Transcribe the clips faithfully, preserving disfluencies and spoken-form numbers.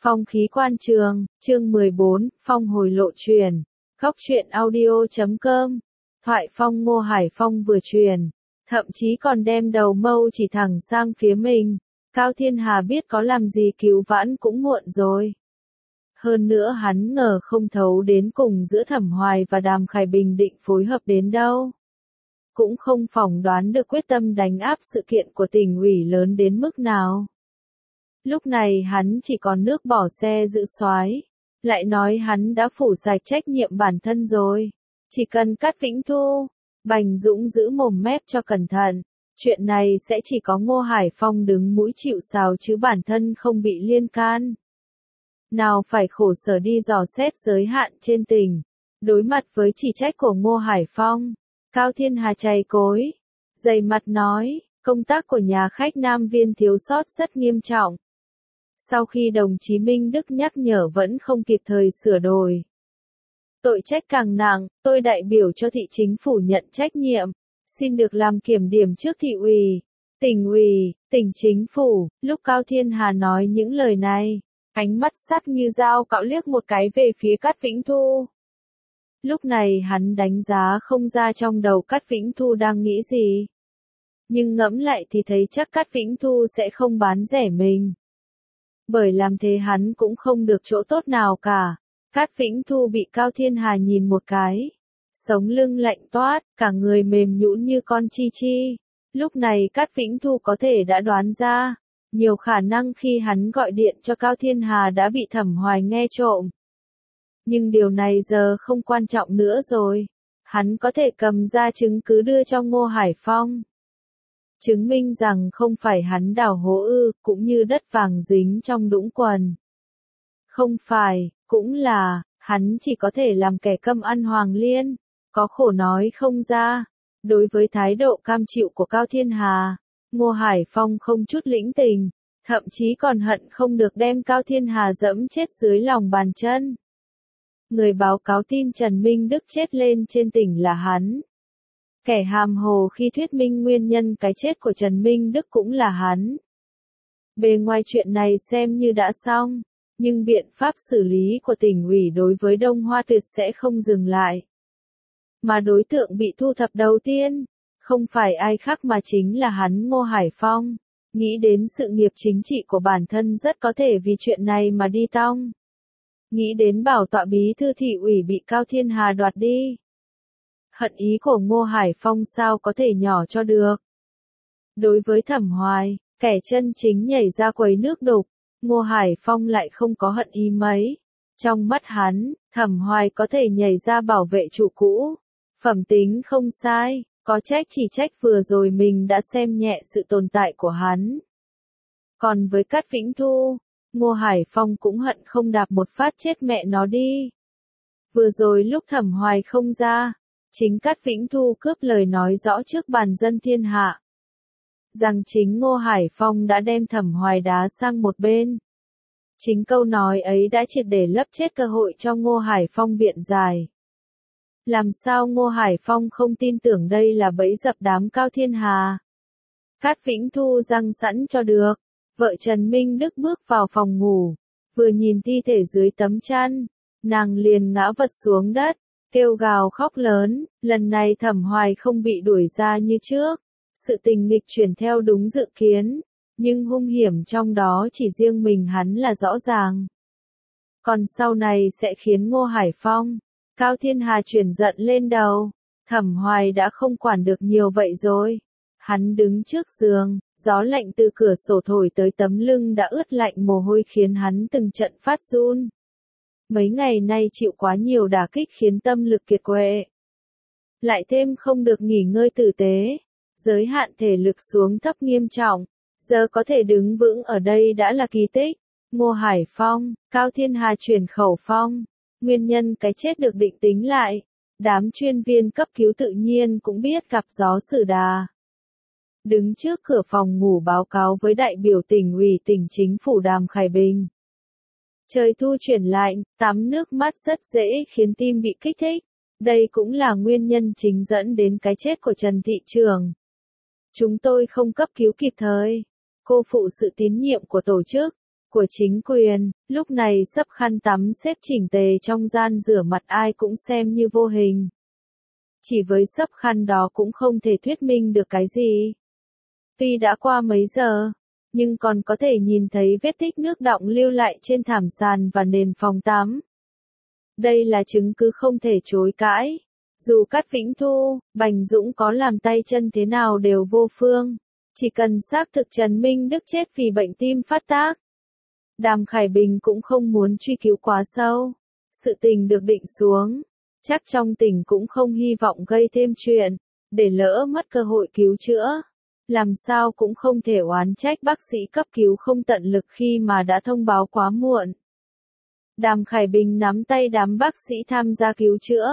Phong khí quan trường, chương mười bốn, Phong hồi lộ truyền. Góc truyện audio chấm com. Thoại phong Ngô Hải Phong vừa truyền. Thậm chí còn đem đầu mâu chỉ thẳng sang phía mình. Cao Thiên Hà biết có làm gì cứu vãn cũng muộn rồi. Hơn nữa hắn ngờ không thấu đến cùng giữa Thẩm Hoài và Đàm Khải Bình định phối hợp đến đâu. Cũng không phỏng đoán được quyết tâm đánh áp sự kiện của tỉnh ủy lớn đến mức nào. Lúc này hắn chỉ còn nước bỏ xe giữ soái, lại nói hắn đã phủ sạch trách nhiệm bản thân rồi, chỉ cần cắt Vĩnh Thu. Bành Dũng giữ mồm mép cho cẩn thận, chuyện này sẽ chỉ có Ngô Hải Phong đứng mũi chịu sào chứ bản thân không bị liên can. Nào phải khổ sở đi dò xét giới hạn trên tỉnh, đối mặt với chỉ trách của Ngô Hải Phong, Cao Thiên Hà chày cối, dày mặt nói, công tác của nhà khách Nam Viên thiếu sót rất nghiêm trọng. Sau khi đồng chí Minh Đức nhắc nhở vẫn không kịp thời sửa đổi. Tội trách càng nặng, tôi đại biểu cho thị chính phủ nhận trách nhiệm, xin được làm kiểm điểm trước thị ủy, tỉnh ủy, tỉnh chính phủ. Lúc Cao Thiên Hà nói những lời này, ánh mắt sắc như dao cạo liếc một cái về phía Cát Vĩnh Thu. Lúc này hắn đánh giá không ra trong đầu Cát Vĩnh Thu đang nghĩ gì. Nhưng ngẫm lại thì thấy chắc Cát Vĩnh Thu sẽ không bán rẻ mình. Bởi làm thế hắn cũng không được chỗ tốt nào cả. Cát Vĩnh Thu bị Cao Thiên Hà nhìn một cái, sống lưng lạnh toát, cả người mềm nhũn như con chi chi. Lúc này Cát Vĩnh Thu có thể đã đoán ra, nhiều khả năng khi hắn gọi điện cho Cao Thiên Hà đã bị Thẩm Hoài nghe trộm. Nhưng điều này giờ không quan trọng nữa rồi, hắn có thể cầm ra chứng cứ đưa cho Ngô Hải Phong. Chứng minh rằng không phải hắn đào hố ư, cũng như đất vàng dính trong đũng quần. Không phải, cũng là, hắn chỉ có thể làm kẻ câm ăn hoàng liên, có khổ nói không ra. Đối với thái độ cam chịu của Cao Thiên Hà, Ngô Hải Phong không chút lĩnh tình, thậm chí còn hận không được đem Cao Thiên Hà dẫm chết dưới lòng bàn chân. Người báo cáo tin Trần Minh Đức chết lên trên tỉnh là hắn. Kẻ hàm hồ khi thuyết minh nguyên nhân cái chết của Trần Minh Đức cũng là hắn. Bề ngoài chuyện này xem như đã xong, nhưng biện pháp xử lý của tỉnh ủy đối với Đông Hoa tuyệt sẽ không dừng lại. Mà đối tượng bị thu thập đầu tiên, không phải ai khác mà chính là hắn Ngô Hải Phong. Nghĩ đến sự nghiệp chính trị của bản thân rất có thể vì chuyện này mà đi tong. Nghĩ đến bảo tọa bí thư thị ủy bị Cao Thiên Hà đoạt đi. Hận ý của Ngô Hải Phong sao có thể nhỏ cho được. Đối với Thẩm Hoài, kẻ chân chính nhảy ra quầy nước đục, Ngô Hải Phong lại không có hận ý mấy. Trong mắt hắn, Thẩm Hoài có thể nhảy ra bảo vệ chủ cũ. Phẩm tính không sai, có trách chỉ trách vừa rồi mình đã xem nhẹ sự tồn tại của hắn. Còn với Cát Vĩnh Thu, Ngô Hải Phong cũng hận không đạp một phát chết mẹ nó đi. Vừa rồi lúc Thẩm Hoài không ra, chính Cát Vĩnh Thu cướp lời nói rõ trước bàn dân thiên hạ. Rằng chính Ngô Hải Phong đã đem Thẩm Hoài đá sang một bên. Chính câu nói ấy đã triệt để lấp chết cơ hội cho Ngô Hải Phong biện giải. Làm sao Ngô Hải Phong không tin tưởng đây là bẫy dập đám Cao Thiên Hà. Cát Vĩnh Thu răng sẵn cho được. Vợ Trần Minh Đức bước vào phòng ngủ, vừa nhìn thi thể dưới tấm chăn, nàng liền ngã vật xuống đất, kêu gào khóc lớn. Lần này Thẩm Hoài không bị đuổi ra như trước, sự tình nghịch chuyển theo đúng dự kiến, nhưng hung hiểm trong đó chỉ riêng mình hắn là rõ ràng. Còn sau này sẽ khiến Ngô Hải Phong, Cao Thiên Hà chuyển giận lên đầu. Thẩm Hoài đã không quản được nhiều vậy rồi. Hắn đứng trước giường, gió lạnh từ cửa sổ thổi tới tấm lưng đã ướt lạnh mồ hôi khiến hắn từng trận phát run. Mấy ngày nay chịu quá nhiều đả kích khiến tâm lực kiệt quệ. Lại thêm không được nghỉ ngơi tử tế, giới hạn thể lực xuống thấp nghiêm trọng, giờ có thể đứng vững ở đây đã là kỳ tích. Ngô Hải Phong, Cao Thiên Hà chuyển khẩu phong, nguyên nhân cái chết được định tính lại. Đám chuyên viên cấp cứu tự nhiên cũng biết gặp gió xử đà. Đứng trước cửa phòng ngủ báo cáo với đại biểu tỉnh ủy tỉnh chính phủ Đàm Khải Bình. Trời thu chuyển lạnh, tắm nước mắt rất dễ khiến tim bị kích thích. Đây cũng là nguyên nhân chính dẫn đến cái chết của Trần Thị Trường. Chúng tôi không cấp cứu kịp thời, cô phụ sự tín nhiệm của tổ chức, của chính quyền, lúc này xấp khăn tắm xếp chỉnh tề trong gian rửa mặt ai cũng xem như vô hình. Chỉ với xấp khăn đó cũng không thể thuyết minh được cái gì. Tuy đã qua mấy giờ, nhưng còn có thể nhìn thấy vết tích nước đọng lưu lại trên thảm sàn và nền phòng tắm. Đây là chứng cứ không thể chối cãi. Dù Cát Vĩnh Thu, Bành Dũng có làm tay chân thế nào đều vô phương. Chỉ cần xác thực Trần Minh Đức chết vì bệnh tim phát tác. Đàm Khải Bình cũng không muốn truy cứu quá sâu. Sự tình được định xuống. Chắc trong tỉnh cũng không hy vọng gây thêm chuyện, để lỡ mất cơ hội cứu chữa. Làm sao cũng không thể oán trách bác sĩ cấp cứu không tận lực khi mà đã thông báo quá muộn. Đàm Khải Bình nắm tay đám bác sĩ tham gia cứu chữa.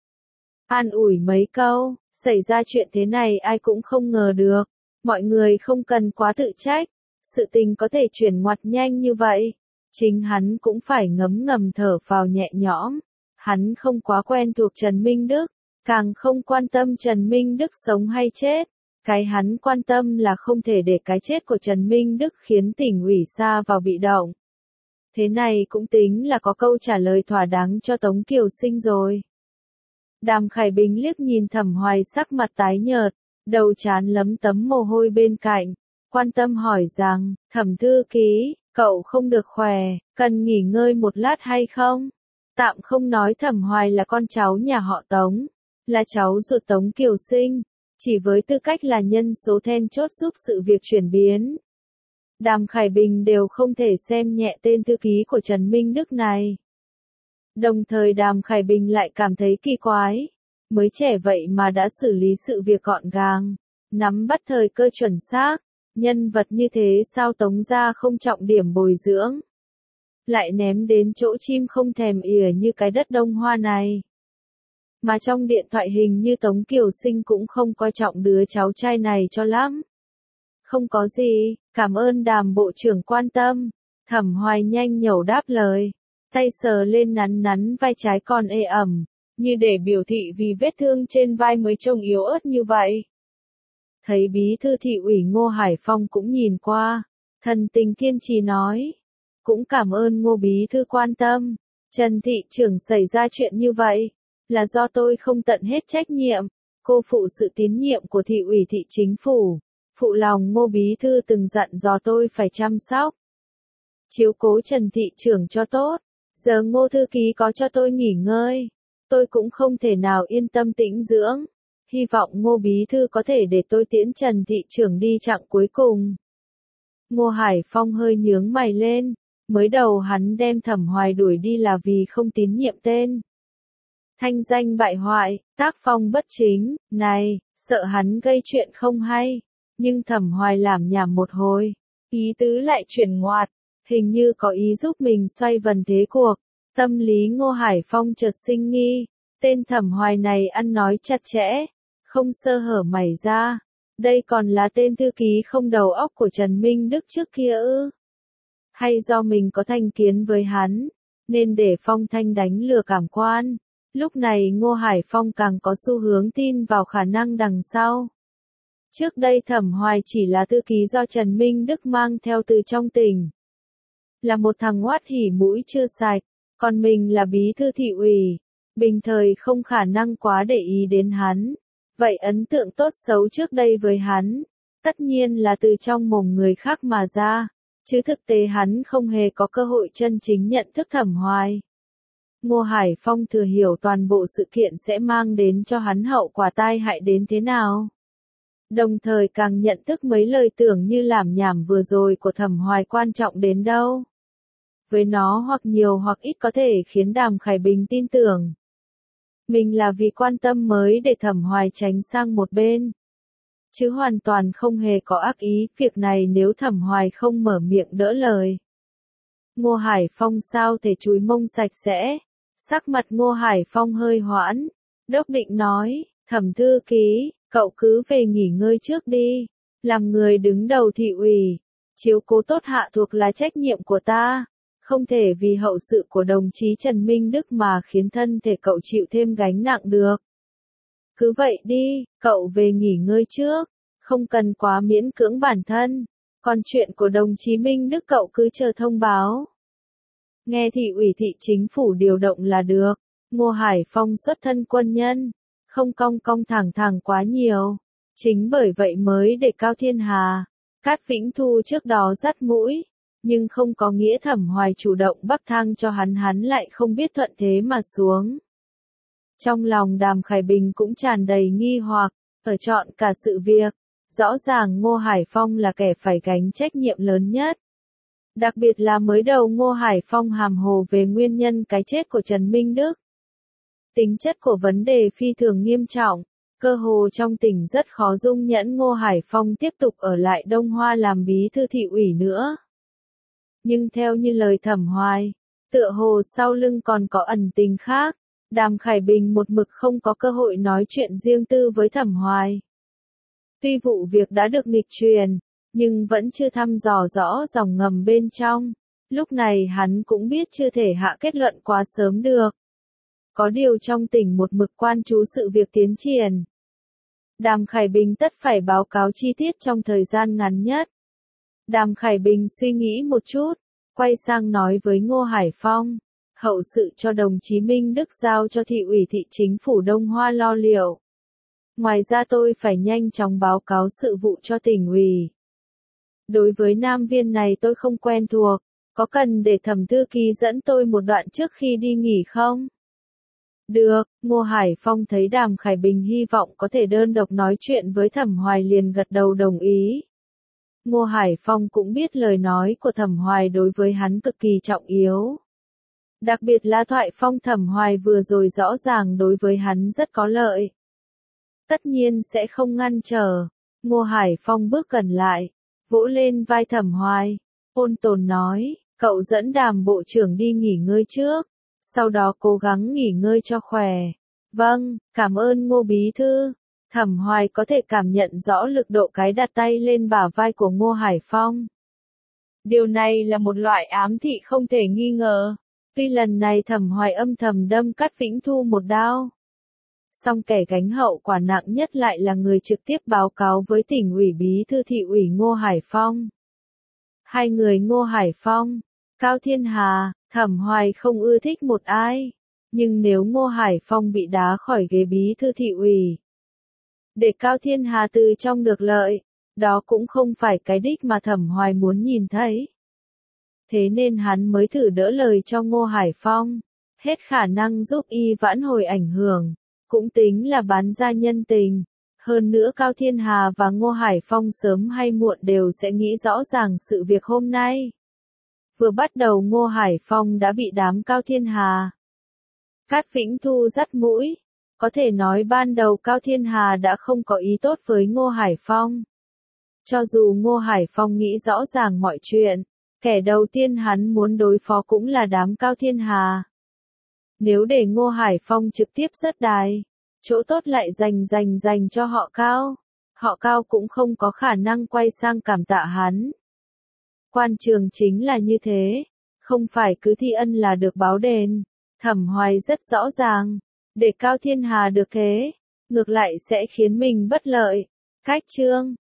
An ủi mấy câu, xảy ra chuyện thế này ai cũng không ngờ được. Mọi người không cần quá tự trách. Sự tình có thể chuyển ngoặt nhanh như vậy. Chính hắn cũng phải ngấm ngầm thở phào nhẹ nhõm. Hắn không quá quen thuộc Trần Minh Đức, càng không quan tâm Trần Minh Đức sống hay chết. Cái hắn quan tâm là không thể để cái chết của Trần Minh Đức khiến tỉnh ủy sa vào bị động. Thế này cũng tính là có câu trả lời thỏa đáng cho Tống Kiều Sinh rồi. Đàm Khải Bình liếc nhìn Thẩm Hoài sắc mặt tái nhợt, đầu trán lấm tấm mồ hôi bên cạnh, quan tâm hỏi rằng, Thẩm thư ký, cậu không được khỏe, cần nghỉ ngơi một lát hay không? Tạm không nói Thẩm Hoài là con cháu nhà họ Tống, là cháu ruột Tống Kiều Sinh, chỉ với tư cách là nhân số then chốt giúp sự việc chuyển biến. Đàm Khải Bình đều không thể xem nhẹ tên thư ký của Trần Minh Đức này. Đồng thời Đàm Khải Bình lại cảm thấy kỳ quái, mới trẻ vậy mà đã xử lý sự việc gọn gàng, nắm bắt thời cơ chuẩn xác, nhân vật như thế sao Tống gia không trọng điểm bồi dưỡng, lại ném đến chỗ chim không thèm ỉa như cái đất Đông Hoa này. Mà trong điện thoại hình như Tống Kiều Sinh cũng không coi trọng đứa cháu trai này cho lắm. Không có gì, cảm ơn Đàm bộ trưởng quan tâm. Thẩm Hoài nhanh nhẩu đáp lời, tay sờ lên nắn nắn vai trái còn ê ẩm, như để biểu thị vì vết thương trên vai mới trông yếu ớt như vậy. Thấy bí thư thị ủy Ngô Hải Phong cũng nhìn qua, thần tình kiên trì nói, cũng cảm ơn Ngô bí thư quan tâm. Trần thị trưởng xảy ra chuyện như vậy, là do tôi không tận hết trách nhiệm, cô phụ sự tín nhiệm của thị ủy thị chính phủ, phụ lòng Ngô bí thư từng dặn dò tôi phải chăm sóc, chiếu cố Trần thị trưởng cho tốt. Giờ Ngô thư ký có cho tôi nghỉ ngơi, tôi cũng không thể nào yên tâm tĩnh dưỡng. Hy vọng Ngô bí thư có thể để tôi tiễn Trần thị trưởng đi chặng cuối cùng. Ngô Hải Phong hơi nhướng mày lên, mới đầu hắn đem Thẩm Hoài đuổi đi là vì không tín nhiệm tên. Thanh danh bại hoại, tác phong bất chính, này, sợ hắn gây chuyện không hay. Nhưng Thẩm Hoài làm nhảm một hồi, ý tứ lại chuyển ngoặt, hình như có ý giúp mình xoay vần thế cuộc. Tâm lý Ngô Hải Phong chợt sinh nghi, tên Thẩm Hoài này ăn nói chặt chẽ, không sơ hở mảy ra. Đây còn là tên thư ký không đầu óc của Trần Minh Đức trước kia ư? Hay do mình có thành kiến với hắn, nên để Phong Thanh đánh lừa cảm quan? Lúc này Ngô Hải Phong càng có xu hướng tin vào khả năng đằng sau. Trước đây Thẩm Hoài chỉ là thư ký do Trần Minh Đức mang theo từ trong tỉnh. Là một thằng oát hỉ mũi chưa sạch, còn mình là bí thư thị ủy. Bình thời không khả năng quá để ý đến hắn. Vậy ấn tượng tốt xấu trước đây với hắn, tất nhiên là từ trong mồm người khác mà ra, chứ thực tế hắn không hề có cơ hội chân chính nhận thức Thẩm Hoài. Ngô Hải Phong thừa hiểu toàn bộ sự kiện sẽ mang đến cho hắn hậu quả tai hại đến thế nào. Đồng thời càng nhận thức mấy lời tưởng như làm nhảm vừa rồi của Thẩm Hoài quan trọng đến đâu. Với nó hoặc nhiều hoặc ít có thể khiến Đàm Khải Bình tin tưởng. Mình là vì quan tâm mới để Thẩm Hoài tránh sang một bên. Chứ hoàn toàn không hề có ác ý, việc này nếu Thẩm Hoài không mở miệng đỡ lời. Ngô Hải Phong sao thể chúi mông sạch sẽ, sắc mặt Ngô Hải Phong hơi hoãn, đốc định nói, Thẩm thư ký, cậu cứ về nghỉ ngơi trước đi, làm người đứng đầu thị ủy, chiếu cố tốt hạ thuộc là trách nhiệm của ta. Không thể vì hậu sự của đồng chí Trần Minh Đức mà khiến thân thể cậu chịu thêm gánh nặng được. Cứ vậy đi, cậu về nghỉ ngơi trước, không cần quá miễn cưỡng bản thân. Còn chuyện của đồng chí Minh Đức cậu cứ chờ thông báo. Nghe thị ủy thị chính phủ điều động là được. Ngô Hải Phong xuất thân quân nhân, không cong cong thẳng thẳng quá nhiều. Chính bởi vậy mới để Cao Thiên Hà, Cát Vĩnh Thu trước đó dắt mũi, nhưng không có nghĩa Thẩm Hoài chủ động bắc thang cho hắn hắn lại không biết thuận thế mà xuống. Trong lòng Đàm Khải Bình cũng tràn đầy nghi hoặc, ở trọn cả sự việc, rõ ràng Ngô Hải Phong là kẻ phải gánh trách nhiệm lớn nhất. Đặc biệt là mới đầu Ngô Hải Phong hàm hồ về nguyên nhân cái chết của Trần Minh Đức. Tính chất của vấn đề phi thường nghiêm trọng, cơ hồ trong tỉnh rất khó dung nhẫn Ngô Hải Phong tiếp tục ở lại Đông Hoa làm bí thư thị ủy nữa. Nhưng theo như lời Thẩm Hoài, tựa hồ sau lưng còn có ẩn tình khác, Đàm Khải Bình một mực không có cơ hội nói chuyện riêng tư với Thẩm Hoài. Tuy vụ việc đã được nghịch truyền, nhưng vẫn chưa thăm dò rõ dòng ngầm bên trong. Lúc này hắn cũng biết chưa thể hạ kết luận quá sớm được. Có điều trong tỉnh một mực quan chú sự việc tiến triển. Đàm Khải Bình tất phải báo cáo chi tiết trong thời gian ngắn nhất. Đàm Khải Bình suy nghĩ một chút, quay sang nói với Ngô Hải Phong, hậu sự cho đồng chí Minh Đức giao cho thị ủy thị chính phủ Đông Hoa lo liệu. Ngoài ra tôi phải nhanh chóng báo cáo sự vụ cho tỉnh ủy. Đối với Nam Viên này tôi không quen thuộc, có cần để Thẩm thư ký dẫn tôi một đoạn trước khi đi nghỉ không? Được, Ngô Hải Phong thấy Đàm Khải Bình hy vọng có thể đơn độc nói chuyện với Thẩm Hoài liền gật đầu đồng ý. Ngô Hải Phong cũng biết lời nói của Thẩm Hoài đối với hắn cực kỳ trọng yếu. Đặc biệt là thoại phong Thẩm Hoài vừa rồi rõ ràng đối với hắn rất có lợi. Tất nhiên sẽ không ngăn trở. Ngô Hải Phong bước gần lại, vỗ lên vai Thẩm Hoài, ôn tồn nói, cậu dẫn Đàm bộ trưởng đi nghỉ ngơi trước, sau đó cố gắng nghỉ ngơi cho khỏe. Vâng, cảm ơn Ngô bí thư. Thẩm Hoài có thể cảm nhận rõ lực độ cái đặt tay lên bả vai của Ngô Hải Phong. Điều này là một loại ám thị không thể nghi ngờ. Tuy lần này Thẩm Hoài âm thầm đâm Cát Vĩnh Thu một đao, song kẻ gánh hậu quả nặng nhất lại là người trực tiếp báo cáo với tỉnh ủy bí thư thị ủy Ngô Hải Phong. Hai người Ngô Hải Phong, Cao Thiên Hà, Thẩm Hoài không ưa thích một ai, nhưng nếu Ngô Hải Phong bị đá khỏi ghế bí thư thị ủy, để Cao Thiên Hà từ trong được lợi, đó cũng không phải cái đích mà Thẩm Hoài muốn nhìn thấy. Thế nên hắn mới thử đỡ lời cho Ngô Hải Phong, hết khả năng giúp y vãn hồi ảnh hưởng, cũng tính là bán ra nhân tình. Hơn nữa Cao Thiên Hà và Ngô Hải Phong sớm hay muộn đều sẽ nghĩ rõ ràng sự việc hôm nay. Vừa bắt đầu Ngô Hải Phong đã bị đám Cao Thiên Hà, Cát Vĩnh Thu dắt mũi. Có thể nói ban đầu Cao Thiên Hà đã không có ý tốt với Ngô Hải Phong. Cho dù Ngô Hải Phong nghĩ rõ ràng mọi chuyện, kẻ đầu tiên hắn muốn đối phó cũng là đám Cao Thiên Hà. Nếu để Ngô Hải Phong trực tiếp rớt đài, chỗ tốt lại dành dành dành cho họ Cao, họ Cao cũng không có khả năng quay sang cảm tạ hắn. Quan trường chính là như thế, không phải cứ thi ân là được báo đền. Thẩm Hoài rất rõ ràng, để Cao Thiên Hà được thế, ngược lại sẽ khiến mình bất lợi. Cách chương